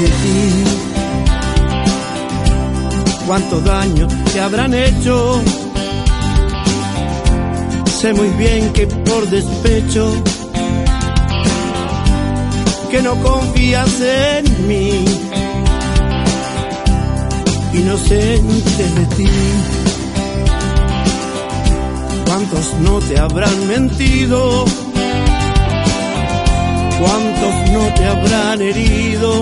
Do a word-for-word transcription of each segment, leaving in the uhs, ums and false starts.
ti. Cuánto daño te habrán hecho. Sé muy bien que por despecho, que no confías en mí, inocente de ti. Cuántos no te habrán mentido, cuántos no te habrán herido,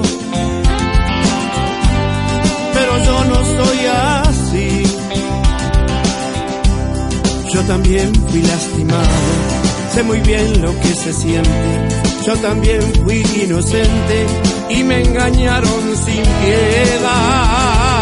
pero yo no soy así. Yo también fui lastimado, sé muy bien lo que se siente. Yo también fui inocente y me engañaron sin piedad.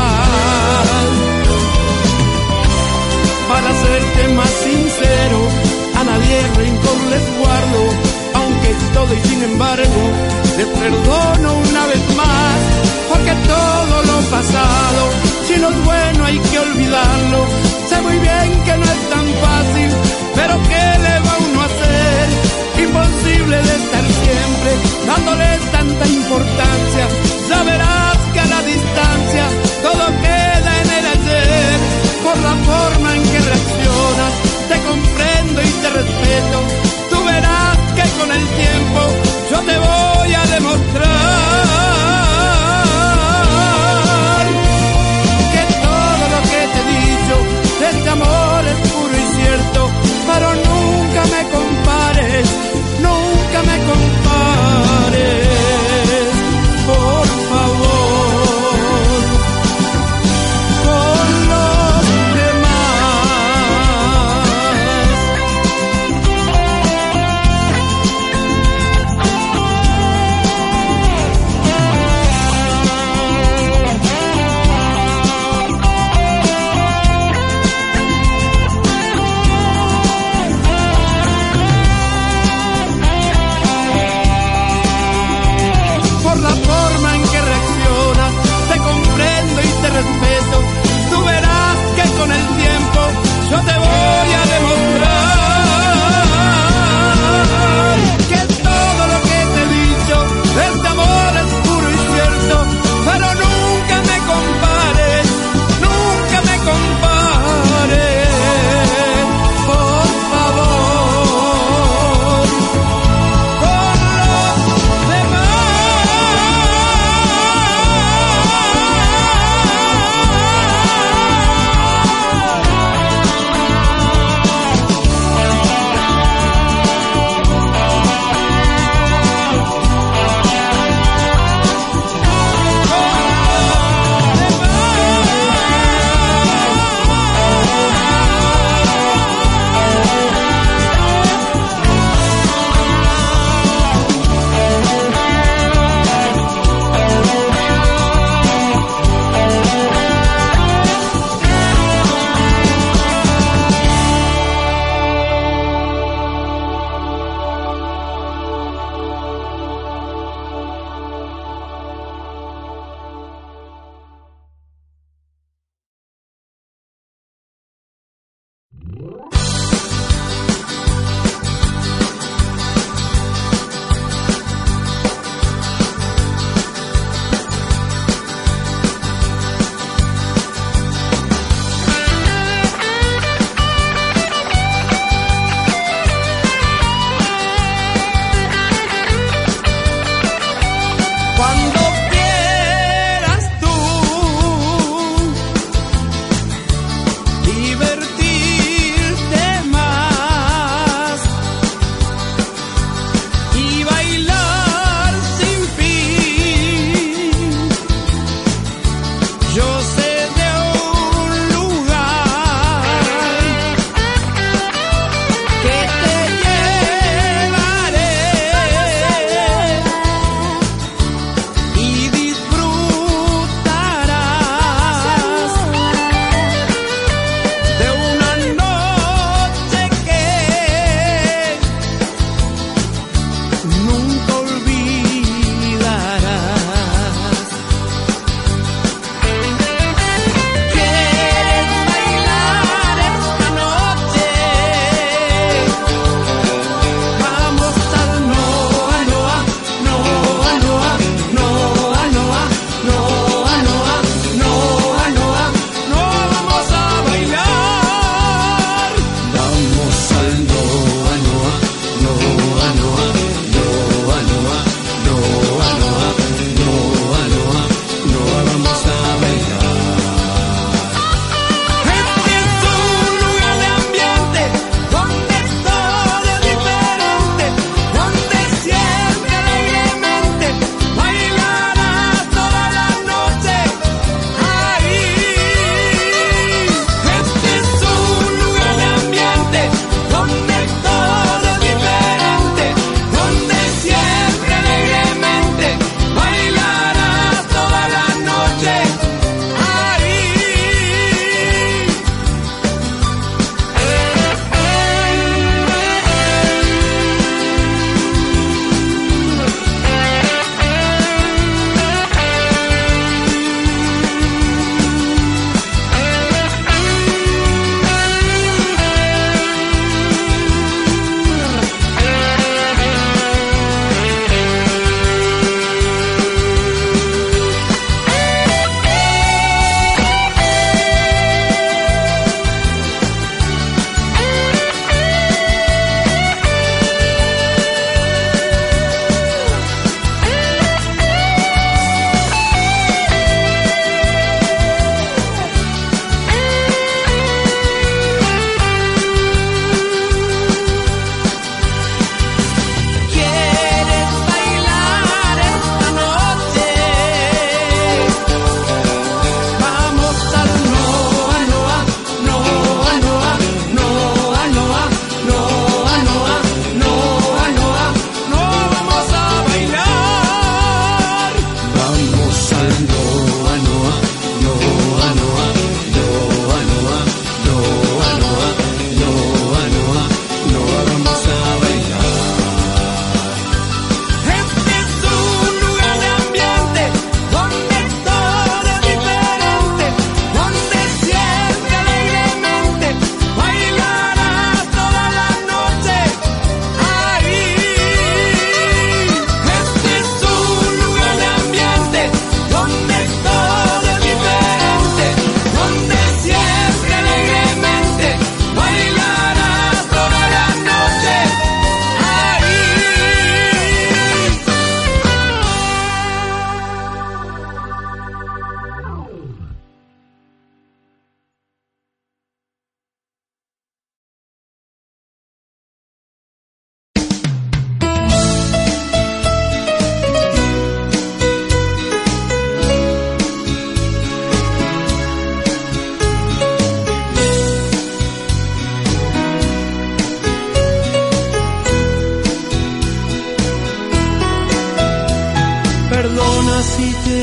Para serte más sincero, a nadie rencor les guardo, aunque todo y sin embargo les perdono una vez más, porque todo lo pasado, si no es bueno hay que olvidarlo. Sé muy bien que no es tan fácil, pero ¿qué le va uno a hacer? Imposible de estar siempre dándole tanta importancia. Ya verás que a la distancia todo queda en el ayer. Por la forma en que reaccionas te comprendo y te respeto. Tú verás que con el tiempo yo te voy a demostrar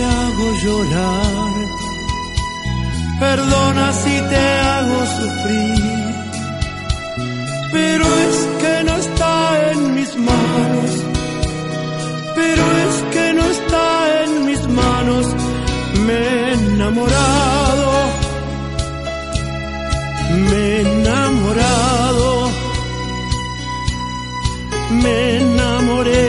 hago llorar, perdona si te hago sufrir, pero es que no está en mis manos, pero es que no está en mis manos. Me he enamorado, me he enamorado, me enamoré.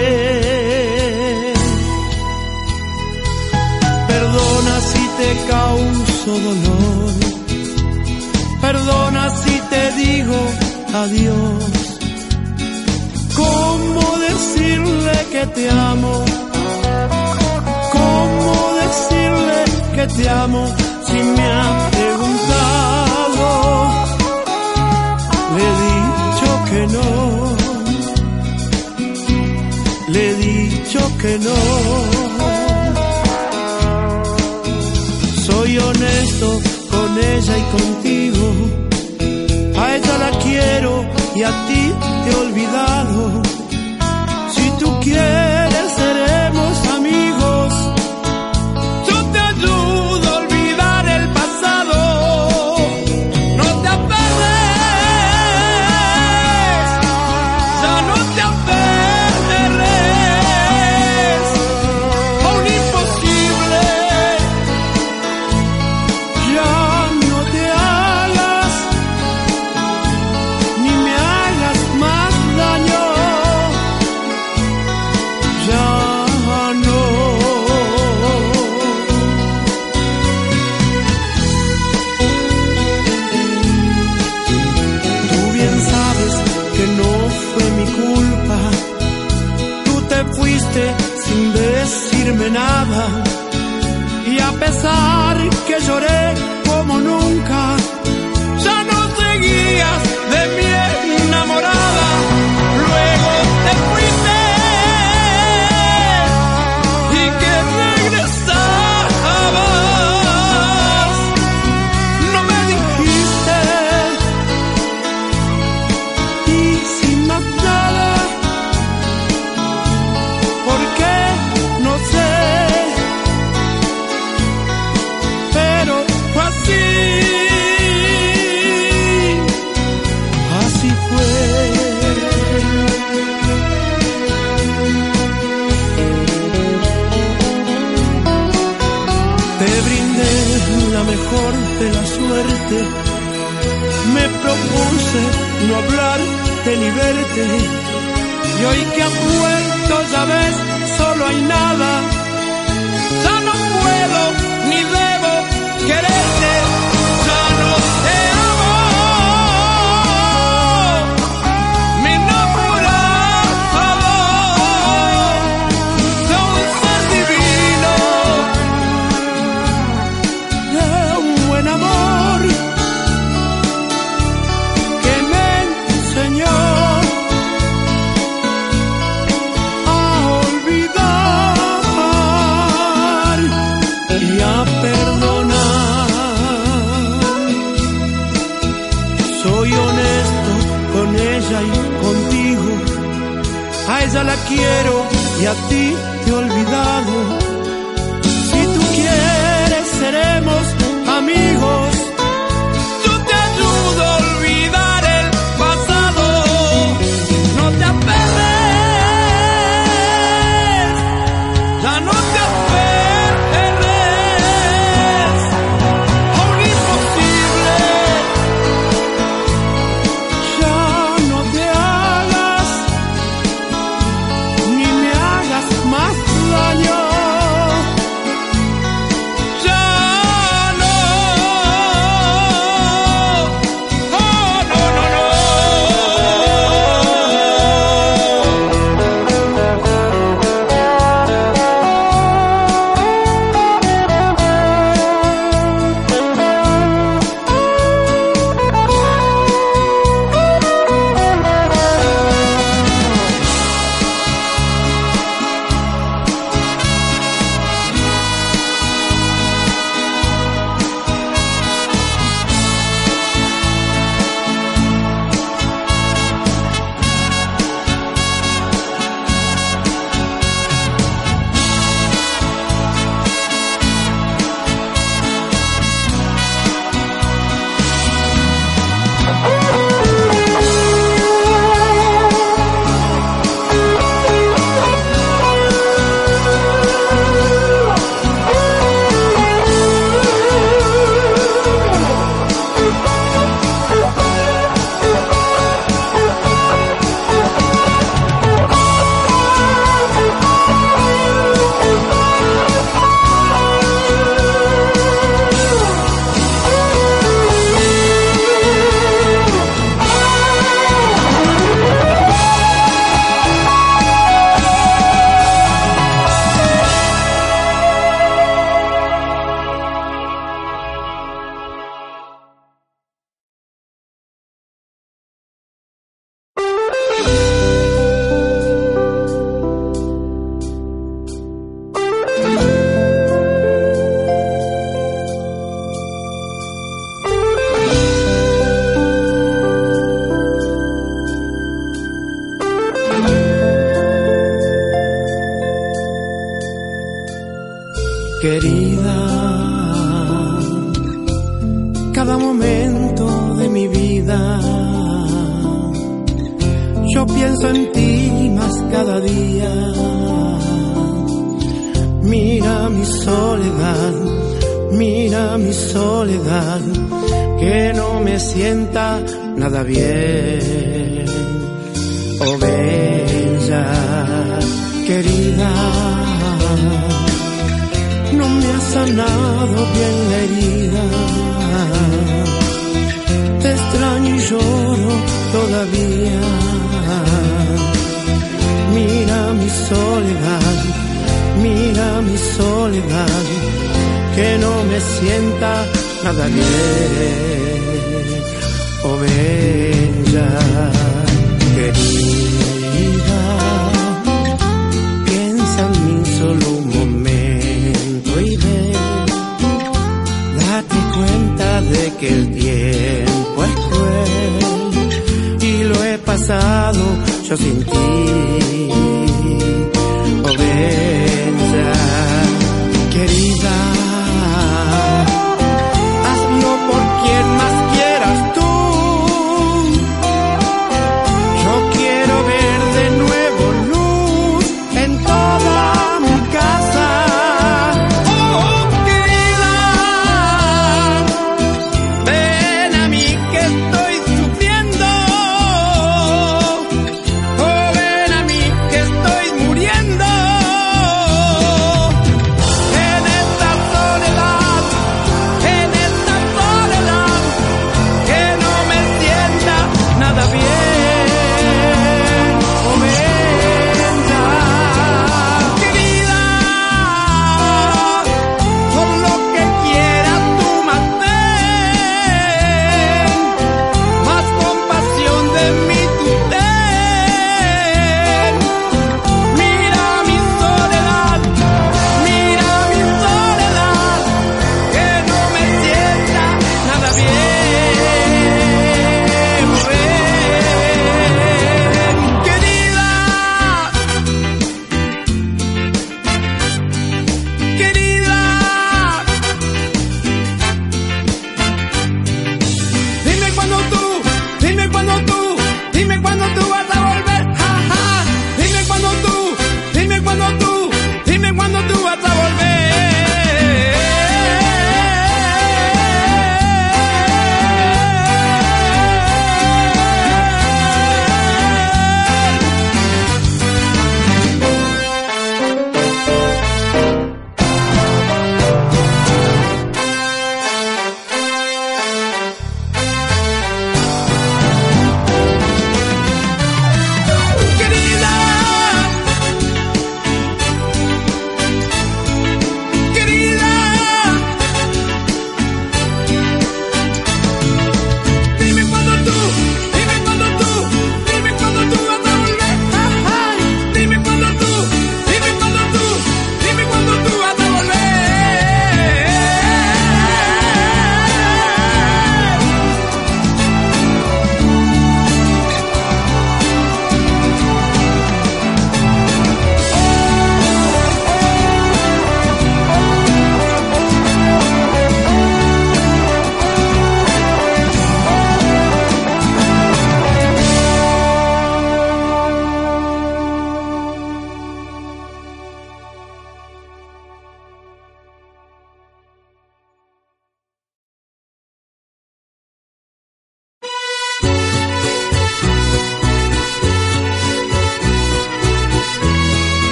Perdona si te causo dolor, perdona si te digo adiós. ¿Cómo decirle que te amo? ¿Cómo decirle que te amo si me ha preguntado? Le he dicho que no, le he dicho que no. Soy honesto con ella y contigo, a ella la quiero y a ti te he olvidado. Si tú quieres seremos amigos, yo te ayudo a olvidar el pasado. No te aferres, ya no te aferres a un imposible. Ya no te hagas, ni me hagas más daño. Ya no. Tú bien sabes que no fue mi culpa. Tú te fuiste sin decirme nada. Y a pesar que lloré como nunca, ya no seguías de mi enamorada. Luego te fuiste y que regresabas. No me dijiste y sin más nada. ¿Por qué? No sé. Pero fue así, así fue. Te brindé la mejor de la suerte, me propuse no hablarte ni verte, y hoy que has vuelto ya ves, solo hay nada. Ya no puedo ni debo quererte, ya no te amo. Me he enamorado de un ser divino, de un buen amor que me enseñó a olvidar y a perdonar. Soy honesto con ella y contigo, a ella la quiero y a ti te he olvidado. Si tú quieres seremos amigos, yo te ayudo a olvidar el pasado. No te aferres, ya no te aferres a un imposible. Ya no te hagas, ni me hagas más daño. querida, cada momento de mi vida yo pienso en ti más cada día. Mira mi soledad, mira mi soledad, que no me sienta nada bien. Oh bella querida, no me ha sanado bien la herida. Te extraño y lloro todavía. Mira mi soledad, mira mi soledad, que no me sienta nada bien. Oh bella querida, piensa en mí solo un momento y ve, date cuenta de que el tiempo es cruel y lo he pasado yo sin ti. Oh bella querida, hazlo por quien más quieras tú. Yo quiero ver de nuevo luz en toda mi casa. Oh querida, ven a mí que estoy sufriendo. Oh ven a mí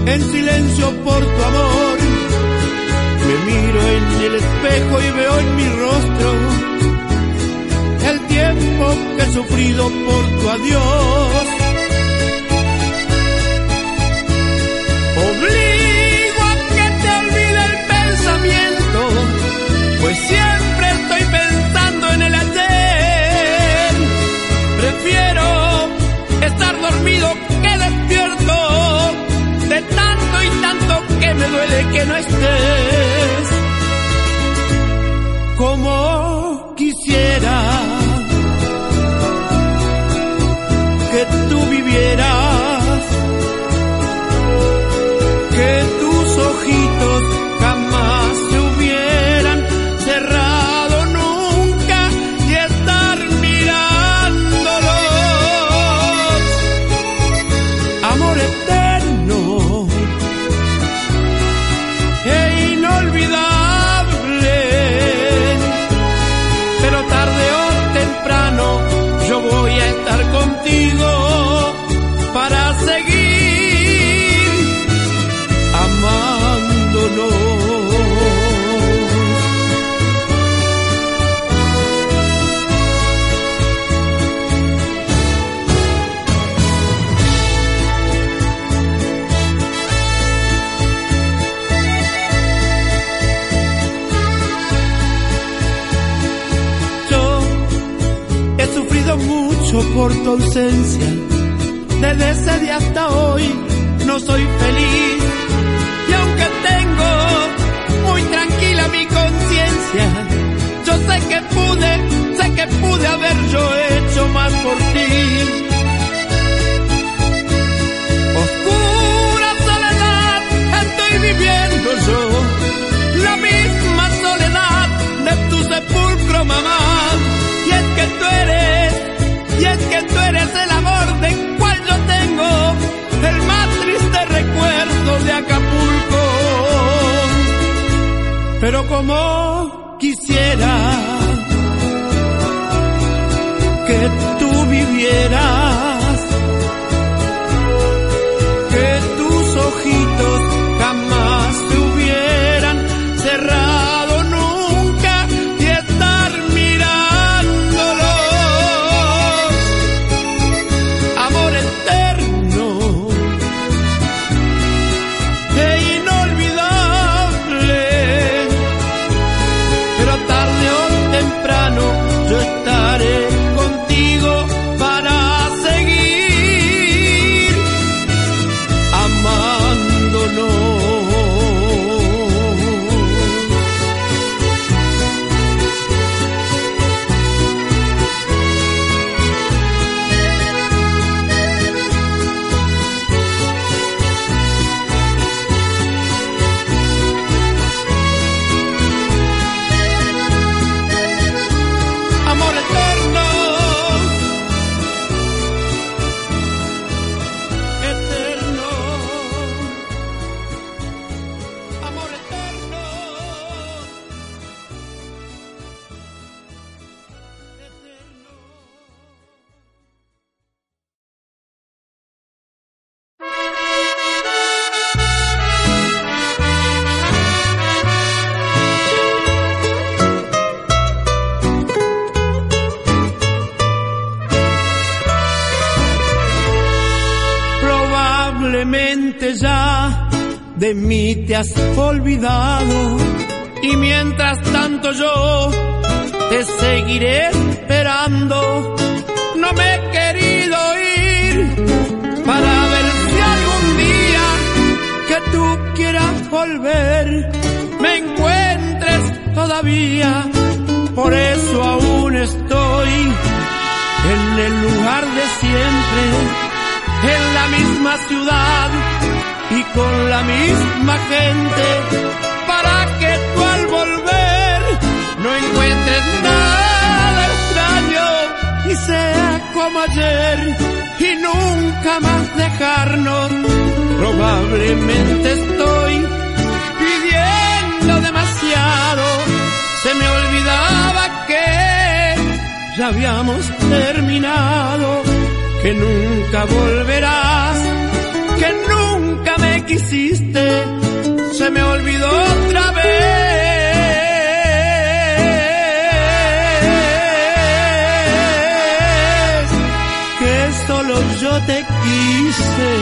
en silencio por tu amor. Me miro en el espejo y veo en mi rostro el tiempo que he sufrido por tu adiós. Obligo a que te olvide el pensamiento, pues siempre estoy pensando en el ayer. Prefiero estar dormido que despierto, de tanto y tanto que me duele que no estés. Como quisiera que tú vivieras, que tus ojitos jamás se hubieran cerrado nunca y estar mirándolos. Amor eterno e inolvidable, pero tarde o temprano yo voy a estar contigo para seguir amándonos. Yo he sufrido mucho por tu ausencia, desde ese día hasta hoy no soy feliz. Y aunque tengo muy tranquila mi conciencia, yo sé que pude, sé que pude haber yo hecho más por ti. Oscura soledad estoy viviendo yo, la misma soledad de tu sepulcro, mamá. Y es que tú eres, y es que tú eres el amor de cual yo tengo el más triste recuerdo de Acapulco. Pero como quisiera que tú vivieras, que tus ojitos jamás se hubieran cerrado nunca y estar mirándolos. Amor eterno e inolvidable, pero tarde o temprano yo estaré contigo para seguir amándonos. Amor eterno, eterno, amor eterno, eterno. Probablemente ya de mí te has olvidado, y mientras tanto yo te seguiré esperando. No me he querido ir para ver si algún día que tú quieras volver me encuentres todavía. Por eso aún estoy en el lugar de siempre, en la misma ciudad y con la misma gente, para que tú al volver no encuentres nada extraño y sea como ayer y nunca más dejarnos. Probablemente estoy pidiendo demasiado, se me olvidaba que ya habíamos terminado, que nunca volverás, que nunca me quisiste, se me olvidó otra vez, que solo yo te quise.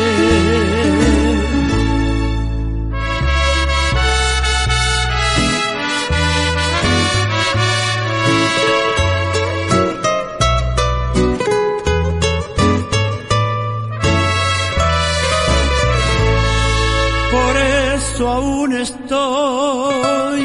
Aún estoy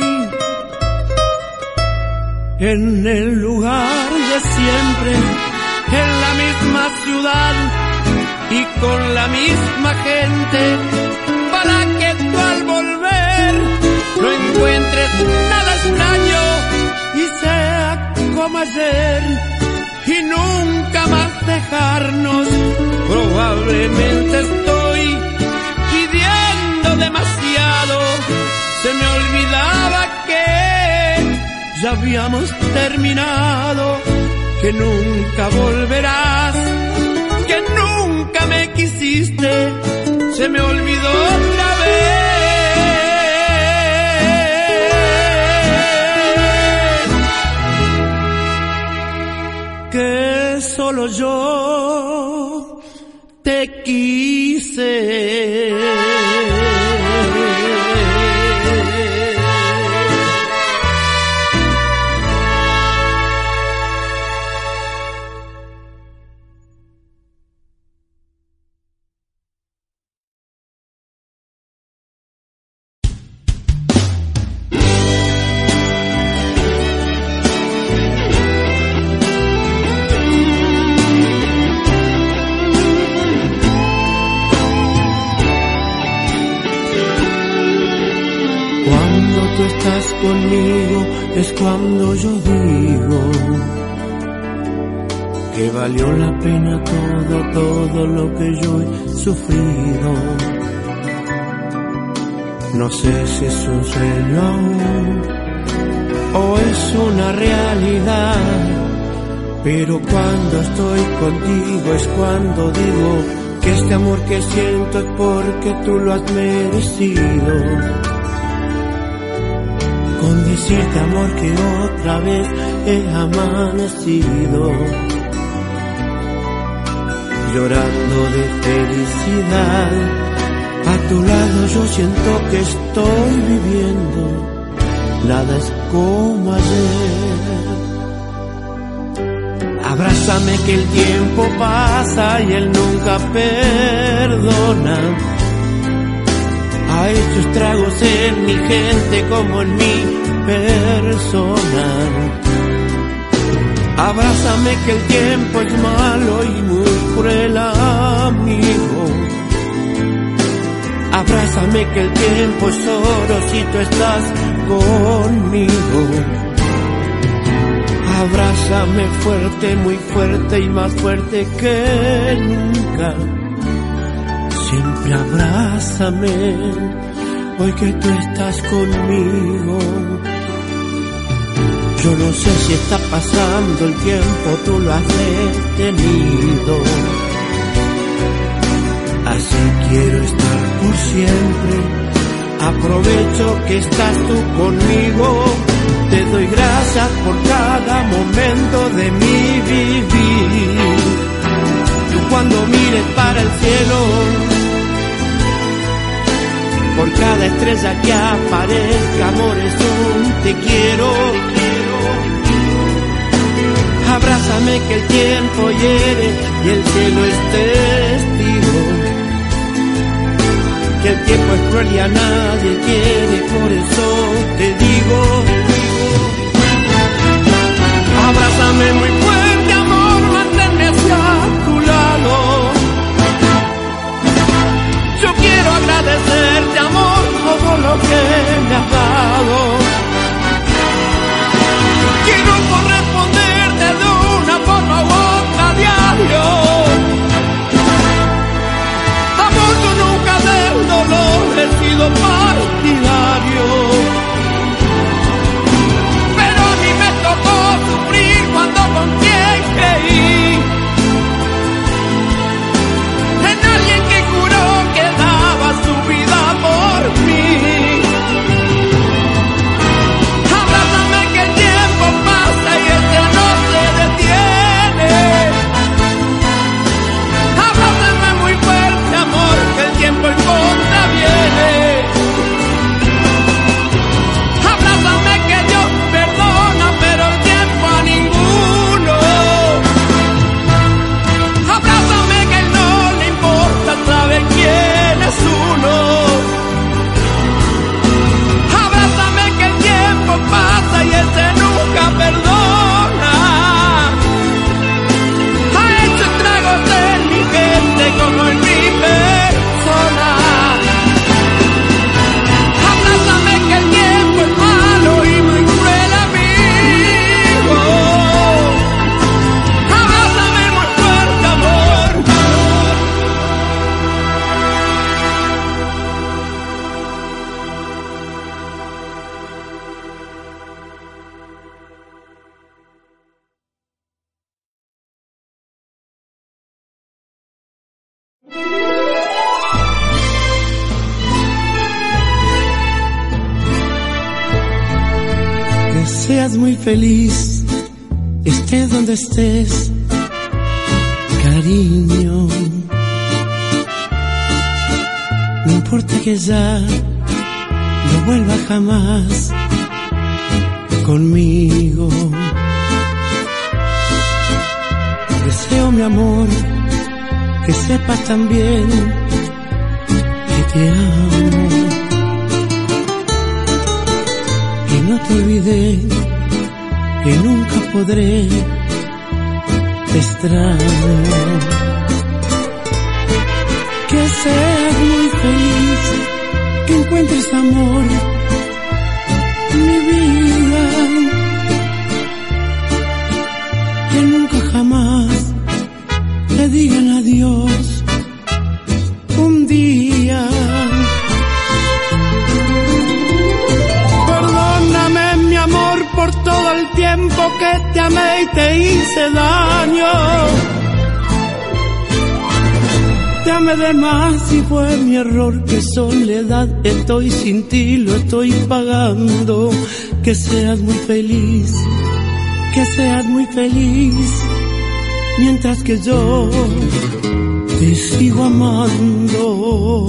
en el lugar de siempre, en la misma ciudad y con la misma gente, para que tú al volver no encuentres nada extraño y sea como ayer y nunca más dejarnos. Probablemente estoy pidiendo demasiado, se me olvidaba que ya habíamos terminado, que nunca volverás, que nunca me quisiste, se me olvidó otra vez, que solo yo te quise. Tú estás conmigo, es cuando yo digo que valió la pena todo, todo lo que yo he sufrido. No sé si es un sueño aún o es una realidad, pero cuando estoy contigo es cuando digo que este amor que siento es porque tú lo has merecido. Con decirte, amor, que otra vez he amanecido llorando de felicidad. A tu lado yo siento que estoy viviendo, nada es como ayer. Abrázame que el tiempo pasa y él nunca perdona. Ha hecho estragos en mi gente como en mi persona. Abrázame que el tiempo es malo y muy cruel amigo. Abrázame que el tiempo es oro si tú estás conmigo. Abrázame fuerte, muy fuerte y más fuerte que nunca. Siempre abrázame, hoy que tú estás conmigo. Yo no sé si está pasando el tiempo, tú lo has detenido. Así quiero estar por siempre, aprovecho que estás tú conmigo. Te doy gracias por cada momento de mi vivir. Tú cuando mires para el cielo, por cada estrella que aparezca, amor, es un te quiero. Abrázame que el tiempo hiere y el cielo es testigo. Que el tiempo es cruel y a nadie quiere, por eso te digo. Abrázame muy fuerte, amor, manténme hacia tu lado. Yo quiero agradecerte, amor, todo lo que me has dado. Quiero corresponderte de una forma u otra a diario. Amor, tú nunca del dolor he sido partidario. Pero a mí me tocó sufrir cuando con quien creí. En alguien que juró que daba su vida seas muy feliz, estés donde estés, cariño. No importa que ya no vuelva jamás conmigo. Deseo, mi amor, que sepas también que te amo, que no te olvidé, que nunca podré, te extraño. Que seas muy feliz, que encuentres amor, mi vida, que nunca jamás te digan adiós un día. Perdóname, mi amor, por todo el tiempo que te amé y te hice daño. Te amé de más y fue mi error, qué soledad, estoy sin ti, lo estoy pagando. Que seas muy feliz, que seas muy feliz, mientras que yo te sigo amando.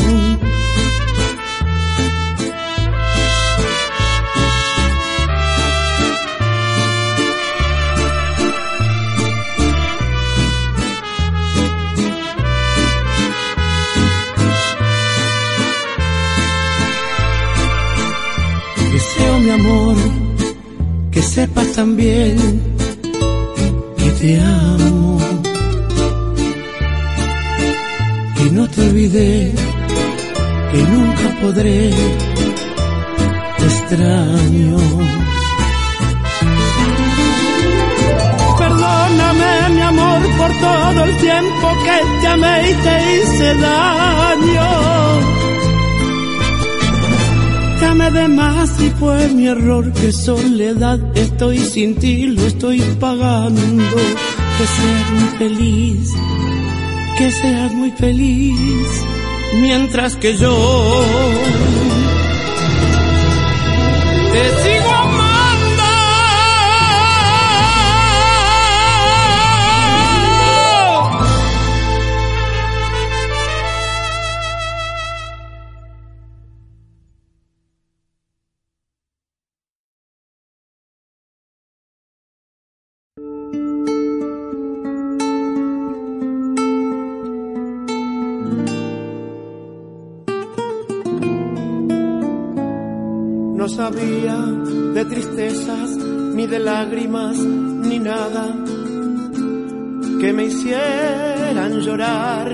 Deseo, mi amor, que sepas también que te amo, que no te olvidé, que nunca podré, te extraño. Perdóname, mi amor, por todo el tiempo que te amé y te hice daño. Te amé de más y fue mi error, qué soledad, estoy sin ti, lo estoy pagando. Que seas muy feliz, que seas muy feliz, mientras que yo te sigo amando. No sabía de tristezas, ni de lágrimas, ni nada que me hicieran llorar.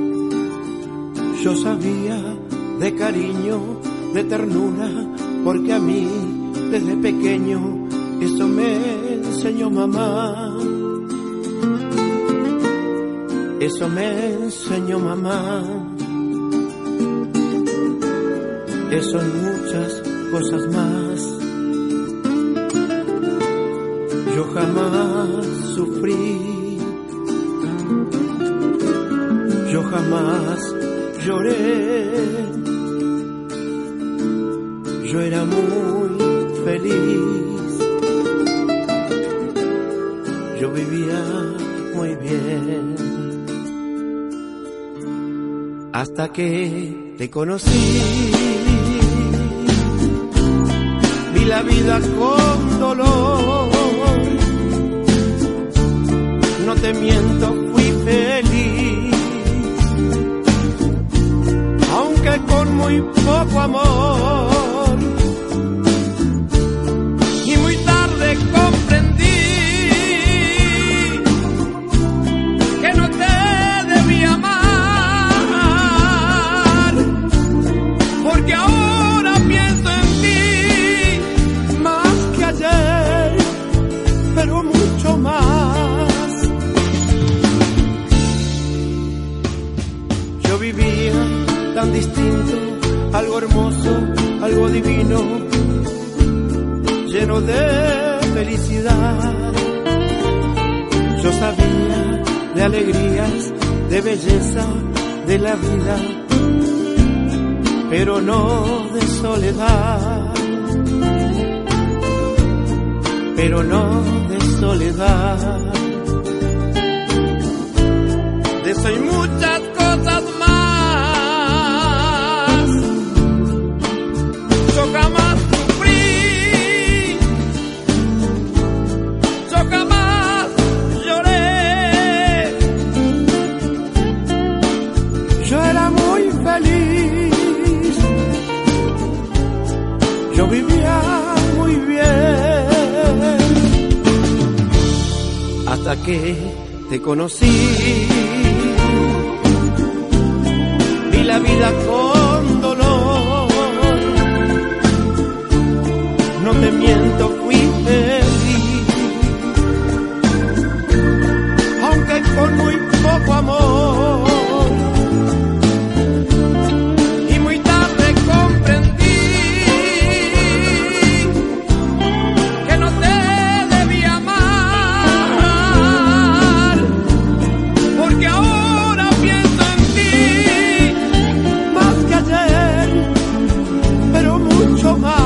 Yo sabía de cariño, de ternura, porque a mí desde pequeño eso me enseñó mamá. Eso me enseñó mamá. Eso en muchas cosas más. Yo jamás sufrí, yo jamás lloré, yo era muy feliz, yo vivía muy bien, hasta que te conocí. Vi la vida con dolor, no te miento, fui feliz, aunque con muy poco amor. Y muy tarde comprendí que no te debí amar, porque ahora pienso en ti más que ayer, pero mucho más. Yo vivía tan distinto, algo hermoso, algo divino, lleno de felicidad. Yo sabía de alegrías, de belleza, de la vida, pero no de soledad. pero no de soledad. De eso y muchas cosas más. Yo jamás sufrí, yo jamás lloré. Yo era muy feliz, yo vivía muy bien, hasta que te conocí. Vi la vida con dolor, no te miento, fui feliz, aunque con muy poco amor. Y muy tarde comprendí que no te debía amar, porque ahora pienso en ti más que ayer, pero mucho más.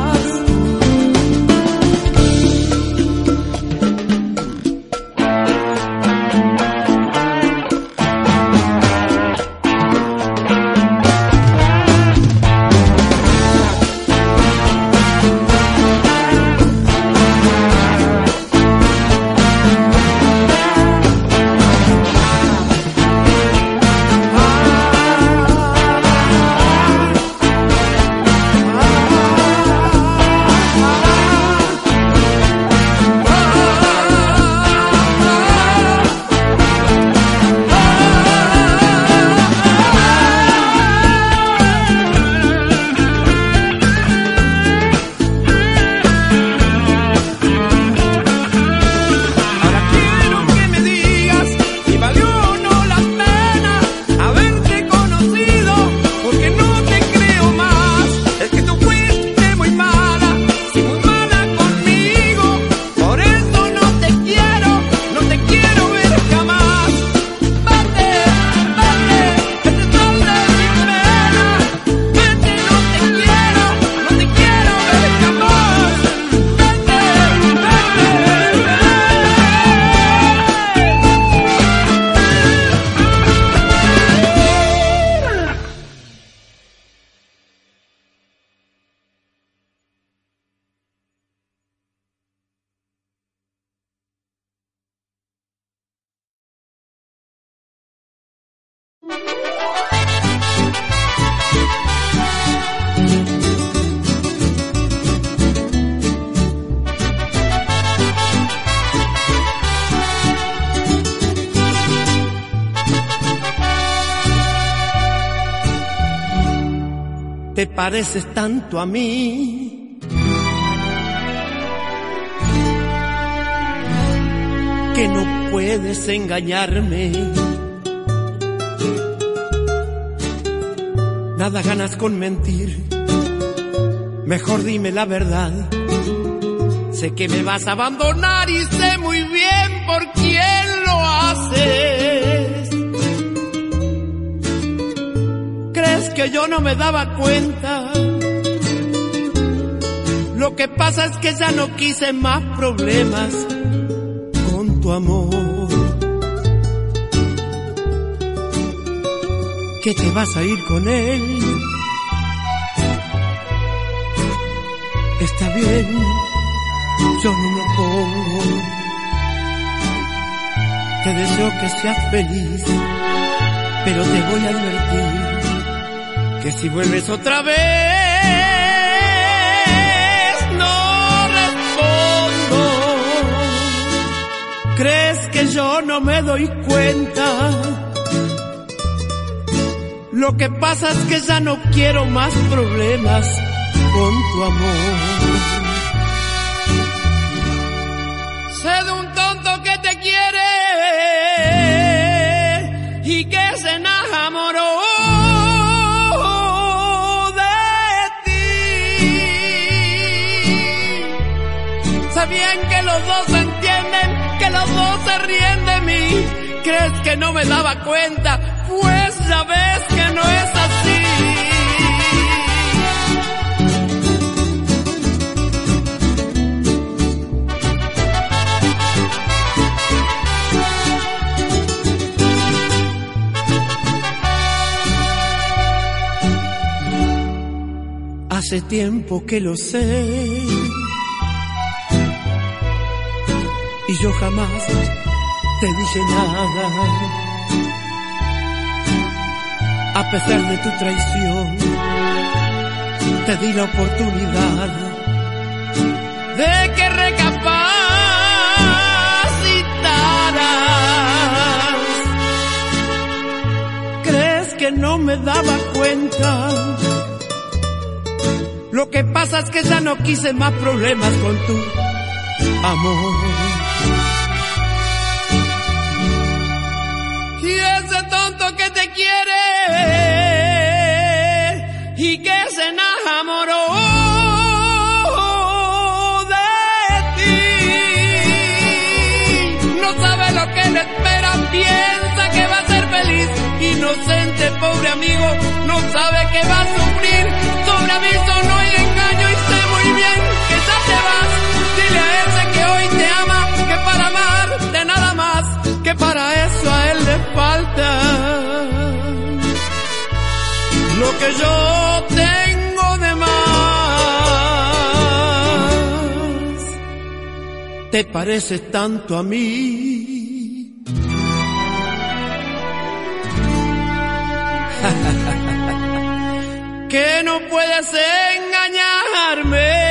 Te pareces tanto a mí que no puedes engañarme. Nada ganas con mentir, mejor dime la verdad. Sé que me vas a abandonar y sé muy bien por quién lo haces. ¿Crees que yo no me daba cuenta? Lo que pasa es que ya no quise más problemas con tu amor. ¿Que te vas a ir con él? Está bien, yo no me opongo. Te deseo que seas feliz, pero te voy a advertir que si vuelves otra vez no respondo. ¿Crees que yo no me doy cuenta? Lo que pasa es que ya no quiero más problemas con tu amor. Sé de un tonto que te quiere y que se enamoró de ti. Sé bien que los dos se entienden, que los dos se ríen de mí. ¿Crees que no me daba cuenta? Pues ya ves que no es así. Hace tiempo que lo sé y yo jamás te dije nada. A pesar de tu traición, te di la oportunidad de que recapacitaras. ¿Crees que no me daba cuenta? Lo que pasa es que ya no quise más problemas con tu amor. Y ese tonto que te quiere y que se enamoró de ti, no sabe lo que le espera, piensa que va a ser feliz. Inocente, pobre amigo, no sabe que va a sufrir. Sobre aviso no hay engaño y sé muy bien que ya te vas. Dile a ese que hoy te ama que para amarte nada más, que para eso a él le falta lo que yo tengo de más. ¿Te pareces tanto a mí? Que no puedes engañarme.